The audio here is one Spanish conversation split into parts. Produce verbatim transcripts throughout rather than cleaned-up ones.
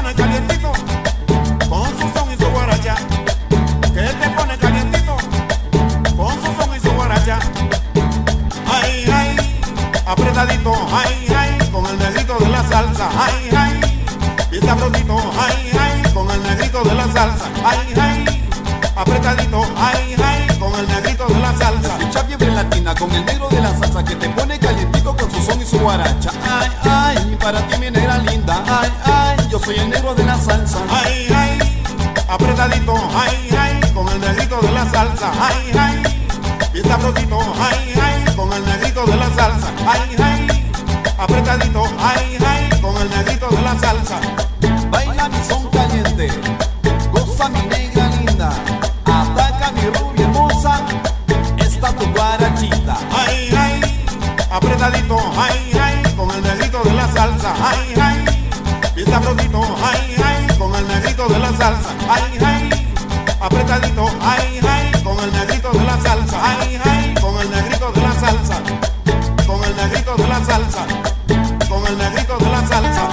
pone calientito con su son y su guaracha, que te pone calientito con su son y su guaracha. Ay, ay, apretadito, ay, ay, con el negrito de la salsa, ay, ay, bien sabrosito, ay, ay, con el negrito de la salsa, ay, ay, apretadito, ay, ay, con el negrito de la salsa. Escucha fiebre latina con el negro de la salsa que te pone calientito con su son y su guaracha. Ay, ay, para ti mi negra linda, ay, ay, yo soy el negro de la salsa. Ay, ay, apretadito, ay, ay, con el negrito de la salsa, ay, ay, bien sabrosito, ay, ay, con el negrito de la salsa, ay, ay, apretadito, ay, ay, con el negrito de la salsa. Baila mi son caliente, goza mi negra linda, ataca mi rubia hermosa, esta tu guarachita. Ay, ay, apretadito, ay, ay, con el negrito de la salsa, ay, ay, bien sabrosito, ay, ay, con el negrito de la salsa, ay, ay, apretadito, ay, ay, con el negrito de la salsa, ay, ay, con el negrito de la salsa, con el negrito de la salsa, con el negrito de la salsa.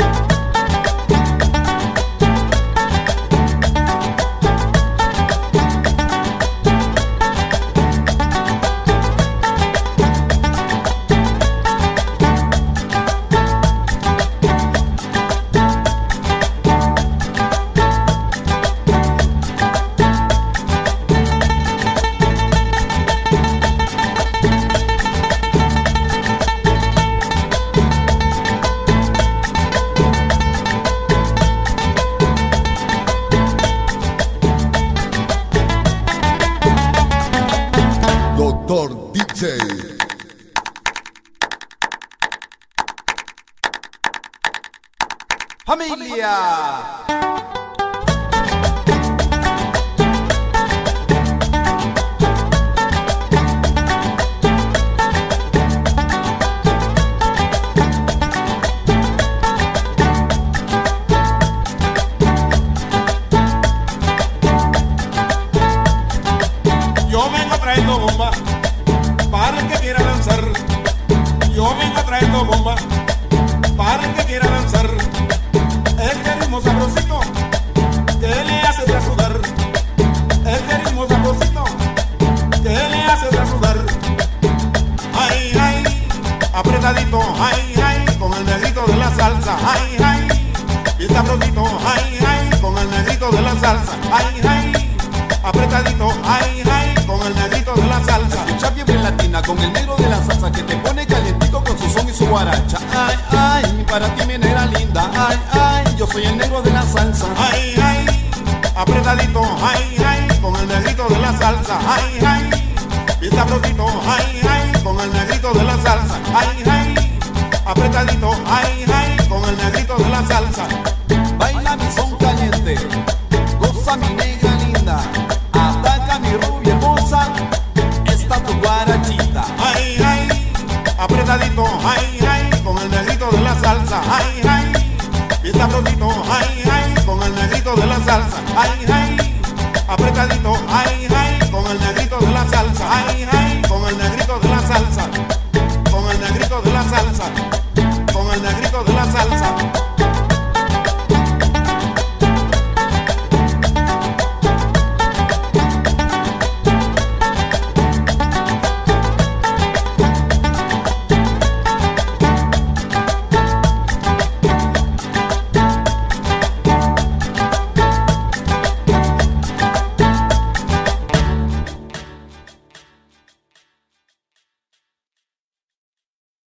Doctor D J. ¡Familia! Yo vengo trayendo bomba para el que quiera danzar. Yo vengo trayendo bomba para el que quiera danzar. Este ritmo sabrosito que le hace de sudar. Este ritmo sabrosito que le hace de sudar. Ay, ay, apretadito, ay, ay, con el negrito de la salsa. Ay, ay, bien sabrosito, ay, ay, con el negrito de la salsa. Ay, ay, apretadito, ay, ay, con el negrito de la salsa. Escucha fiebre latina con el negro de la salsa que te pone calientito con su son y su guaracha. Ay, ay, para ti mi negra linda, ay, ay, yo soy el negro de la salsa. Ay, ay, apretadito, ay, ay, con el negrito de la salsa. Ay, ay, bien sabrosito, ay, ay, con el negrito de la salsa. Ay, ay, apretadito, ay, ay, con el negrito de la salsa. Baila mi son caliente, goza mi negra linda, ataca mi rubia hermosa, esta tu guarachita. Ay, ay, apretadito, ay, ay, con el negrito de la salsa. Ay, ay, bien sabrosito, ay, ay, con el negrito de la salsa. Ay, ay, apretadito, ay, ay, con el negrito de la salsa. Ay,